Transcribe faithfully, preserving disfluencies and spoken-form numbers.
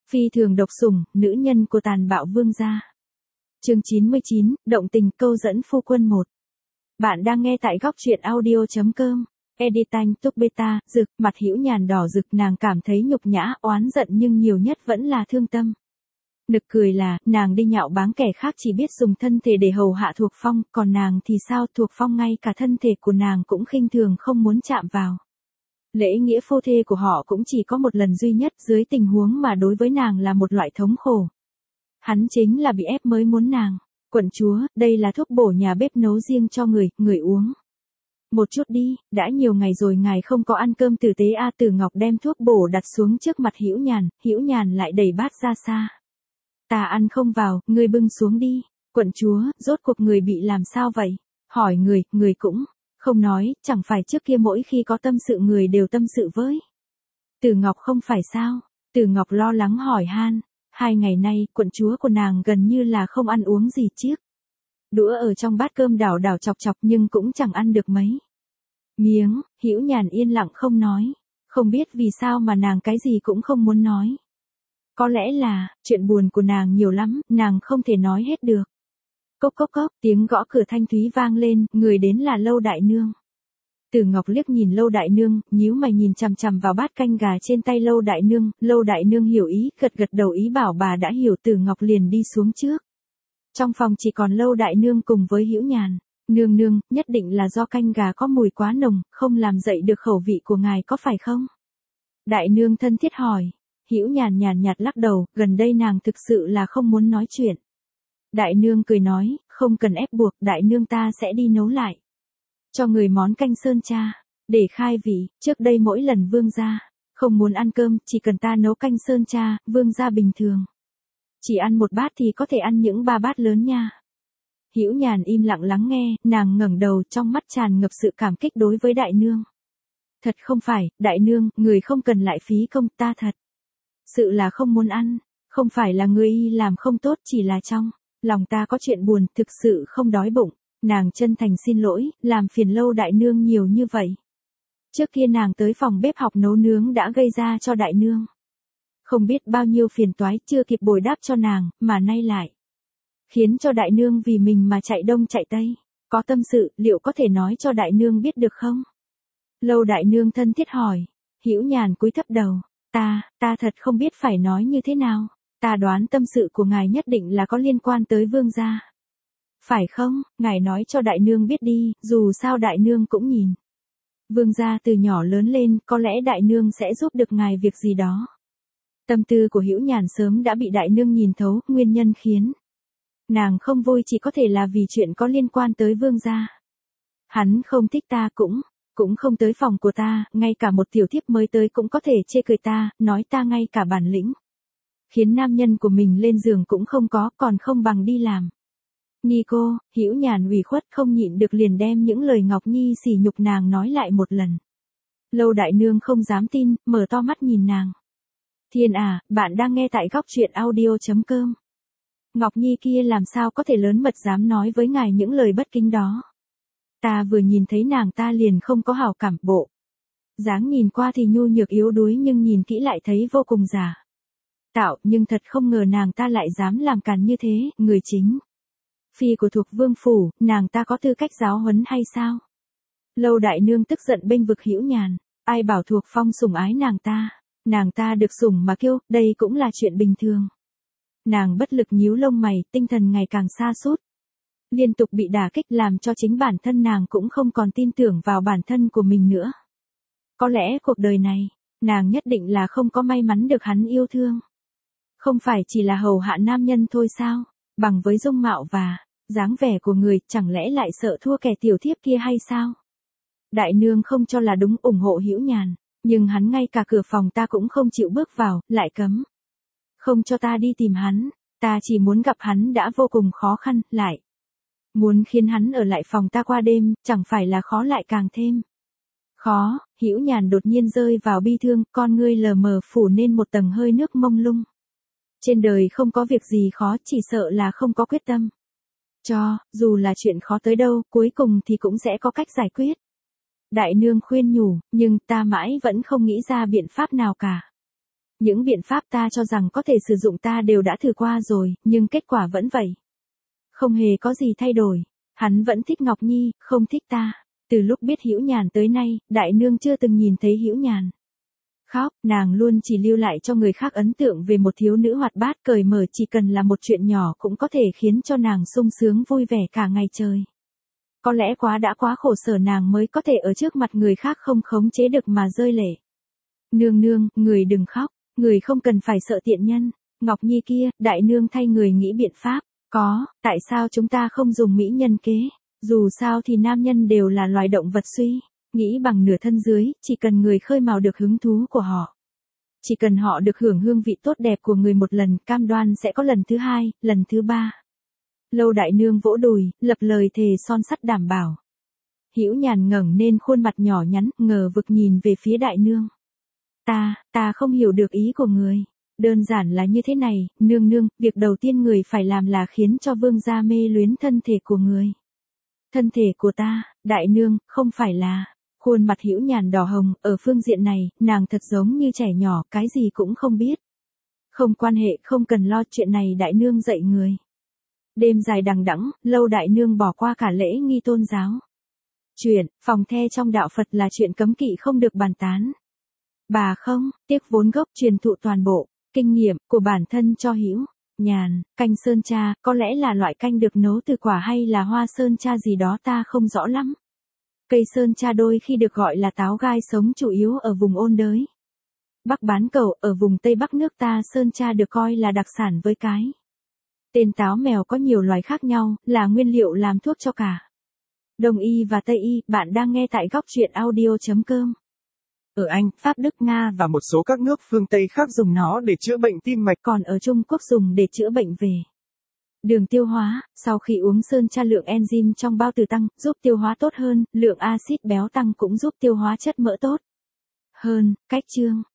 Phi thường độc sủng, nữ nhân của tàn bạo vương gia. Chương chín mươi chín, động tình câu dẫn phu quân một. Bạn đang nghe tại góc truyện audio chấm com. Editing Túc Beta, Dực, mặt Hữu Nhàn đỏ rực, nàng cảm thấy nhục nhã, oán giận nhưng nhiều nhất vẫn là thương tâm. Nực cười là, nàng đi nhạo báng kẻ khác chỉ biết dùng thân thể để hầu hạ Thuộc Phong, còn nàng thì sao, Thuộc Phong ngay cả thân thể của nàng cũng khinh thường không muốn chạm vào. Lễ nghĩa phô thê của họ cũng chỉ có một lần duy nhất, dưới tình huống mà đối với nàng là một loại thống khổ. Hắn chính là bị ép mới muốn nàng. Quận chúa, đây là thuốc bổ nhà bếp nấu riêng cho người, người uống. Một chút đi, đã nhiều ngày rồi ngài không có ăn cơm tử tế a à, Tử Ngọc đem thuốc bổ đặt xuống trước mặt Hữu Nhàn, Hữu Nhàn lại đẩy bát ra xa. Ta ăn không vào, ngươi bưng xuống đi. Quận chúa, rốt cuộc người bị làm sao vậy? Hỏi người, người cũng không nói, chẳng phải trước kia mỗi khi có tâm sự người đều tâm sự với. Tử Ngọc không phải sao? Tử Ngọc lo lắng hỏi han. Hai ngày nay, quận chúa của nàng gần như là không ăn uống gì chiếc. Đũa ở trong bát cơm đảo đảo chọc chọc nhưng cũng chẳng ăn được mấy miếng. Hữu Nhàn yên lặng không nói. Không biết vì sao mà nàng cái gì cũng không muốn nói. Có lẽ là, chuyện buồn của nàng nhiều lắm, nàng không thể nói hết được. Cốc cốc cốc, tiếng gõ cửa thanh thúy vang lên, người đến là Lâu Đại Nương. Tử Ngọc liếc nhìn Lâu Đại Nương, nhíu mày nhìn chằm chằm vào bát canh gà trên tay Lâu Đại Nương, Lâu Đại Nương hiểu ý, gật gật đầu ý bảo bà đã hiểu. Tử Ngọc liền đi xuống trước. Trong phòng chỉ còn Lâu Đại Nương cùng với Hữu Nhàn. Nương nương, nhất định là do canh gà có mùi quá nồng, không làm dậy được khẩu vị của ngài có phải không? Đại Nương thân thiết hỏi. Hữu Nhàn nhàn nhạt lắc đầu, gần đây nàng thực sự là không muốn nói chuyện. Đại Nương cười nói, không cần ép buộc, Đại Nương ta sẽ đi nấu lại. Cho người món canh sơn cha, để khai vị, trước đây mỗi lần vương gia không muốn ăn cơm, chỉ cần ta nấu canh sơn cha, vương gia bình thường chỉ ăn một bát thì có thể ăn những ba bát lớn nha. Hữu Nhàn im lặng lắng nghe, nàng ngẩng đầu trong mắt tràn ngập sự cảm kích đối với Đại Nương. Thật không phải, Đại Nương, người không cần lại phí công, ta thật sự là không muốn ăn, không phải là người y làm không tốt, chỉ là trong lòng ta có chuyện buồn, thực sự không đói bụng. Nàng chân thành xin lỗi, làm phiền Lâu Đại Nương nhiều như vậy. Trước kia nàng tới phòng bếp học nấu nướng đã gây ra cho Đại Nương không biết bao nhiêu phiền toái, chưa kịp bồi đáp cho nàng, mà nay lại khiến cho Đại Nương vì mình mà chạy đông chạy tây. Có tâm sự, liệu có thể nói cho Đại Nương biết được không? Lâu Đại Nương thân thiết hỏi. Hữu Nhàn cúi thấp đầu. Ta, ta thật không biết phải nói như thế nào. Ta đoán tâm sự của ngài nhất định là có liên quan tới vương gia. Phải không, ngài nói cho Đại Nương biết đi, dù sao Đại Nương cũng nhìn vương gia từ nhỏ lớn lên, có lẽ Đại Nương sẽ giúp được ngài việc gì đó. Tâm tư của Hữu Nhàn sớm đã bị Đại Nương nhìn thấu, nguyên nhân khiến nàng không vui chỉ có thể là vì chuyện có liên quan tới vương gia. Hắn không thích ta cũng, cũng không tới phòng của ta, ngay cả một tiểu thiếp mới tới cũng có thể chê cười ta, nói ta ngay cả bản lĩnh khiến nam nhân của mình lên giường cũng không có, còn không bằng đi làm. Nhi cô, Hữu Nhàn ủy khuất không nhịn được liền đem những lời Ngọc Nhi sỉ nhục nàng nói lại một lần. Lâu Đại Nương không dám tin, mở to mắt nhìn nàng. Thiên à, bạn đang nghe tại góc truyện audio chấm com. Ngọc Nhi kia làm sao có thể lớn mật dám nói với ngài những lời bất kính đó. Ta vừa nhìn thấy nàng ta liền không có hảo cảm, bộ dáng nhìn qua thì nhu nhược yếu đuối nhưng nhìn kỹ lại thấy vô cùng giả tạo, nhưng thật không ngờ nàng ta lại dám làm càn như thế. Người chính phi của Thuộc Vương phủ, nàng ta có tư cách giáo huấn hay sao? Lâu Đại Nương tức giận bênh vực Hữu Nhàn. Ai bảo Thuộc Phong sủng ái nàng ta? Nàng ta được sủng mà kêu, đây cũng là chuyện bình thường. Nàng bất lực nhíu lông mày, tinh thần ngày càng sa sút, liên tục bị đả kích làm cho chính bản thân nàng cũng không còn tin tưởng vào bản thân của mình nữa. Có lẽ cuộc đời này, nàng nhất định là không có may mắn được hắn yêu thương. Không phải chỉ là hầu hạ nam nhân thôi sao? Bằng với dung mạo và dáng vẻ của người, chẳng lẽ lại sợ thua kẻ tiểu thiếp kia hay sao? Đại Nương không cho là đúng, ủng hộ Hữu Nhàn, nhưng hắn ngay cả cửa phòng ta cũng không chịu bước vào, lại cấm không cho ta đi tìm hắn. Ta chỉ muốn gặp hắn đã vô cùng khó khăn, lại muốn khiến hắn ở lại phòng ta qua đêm, chẳng phải là khó lại càng thêm khó. Hữu Nhàn đột nhiên rơi vào bi thương, con ngươi lờ mờ phủ nên một tầng hơi nước mông lung. Trên đời không có việc gì khó, chỉ sợ là không có quyết tâm. Cho, dù là chuyện khó tới đâu, cuối cùng thì cũng sẽ có cách giải quyết. Đại Nương khuyên nhủ, nhưng ta mãi vẫn không nghĩ ra biện pháp nào cả. Những biện pháp ta cho rằng có thể sử dụng ta đều đã thử qua rồi, nhưng kết quả vẫn vậy. Không hề có gì thay đổi. Hắn vẫn thích Ngọc Nhi, không thích ta. Từ lúc biết Hữu Nhàn tới nay, đại nương chưa từng nhìn thấy Hữu Nhàn khóc, nàng luôn chỉ lưu lại cho người khác ấn tượng về một thiếu nữ hoạt bát cởi mở, chỉ cần là một chuyện nhỏ cũng có thể khiến cho nàng sung sướng vui vẻ cả ngày trời. Có lẽ quá đã quá khổ sở nàng mới có thể ở trước mặt người khác không khống chế được mà rơi lệ. Nương nương, người đừng khóc, người không cần phải sợ tiện nhân. Ngọc Nhi kia, đại nương thay người nghĩ biện pháp. Có, tại sao chúng ta không dùng mỹ nhân kế? Dù sao thì nam nhân đều là loài động vật suy nghĩ bằng nửa thân dưới, chỉ cần người khơi mào được hứng thú của họ. Chỉ cần họ được hưởng hương vị tốt đẹp của người một lần, cam đoan sẽ có lần thứ hai, lần thứ ba. Lâu đại nương vỗ đùi, lập lời thề son sắt đảm bảo. Hữu Nhàn ngẩng lên khuôn mặt nhỏ nhắn, ngờ vực nhìn về phía đại nương. Ta, ta không hiểu được ý của người. Đơn giản là như thế này, nương nương, việc đầu tiên người phải làm là khiến cho vương gia mê luyến thân thể của người. Thân thể của ta, đại nương, không phải là. Khuôn mặt Hữu Nhàn đỏ hồng, ở phương diện này, nàng thật giống như trẻ nhỏ, cái gì cũng không biết. Không quan hệ, không cần lo, chuyện này đại nương dạy người. Đêm dài đằng đẵng, lâu đại nương bỏ qua cả lễ nghi tôn giáo. Chuyện, phòng the trong đạo Phật là chuyện cấm kỵ không được bàn tán. Bà không, tiếc vốn gốc truyền thụ toàn bộ, kinh nghiệm của bản thân cho Hữu Nhàn. Canh sơn cha, có lẽ là loại canh được nấu từ quả hay là hoa sơn cha gì đó ta không rõ lắm. Cây sơn cha đôi khi được gọi là táo gai sống chủ yếu ở vùng ôn đới Bắc Bán Cầu, ở vùng Tây Bắc nước ta sơn cha được coi là đặc sản với cái tên táo mèo có nhiều loài khác nhau, là nguyên liệu làm thuốc cho cả Đông y và Tây y. Bạn đang nghe tại góc truyện audio chấm com. Ở Anh, Pháp, Đức, Nga và một số các nước phương Tây khác dùng nó để chữa bệnh tim mạch, còn ở Trung Quốc dùng để chữa bệnh về đường tiêu hóa. Sau khi uống sơn cha, lượng enzyme trong bao tử tăng, giúp tiêu hóa tốt hơn, lượng axit béo tăng cũng giúp tiêu hóa chất mỡ tốt hơn. Cách chương,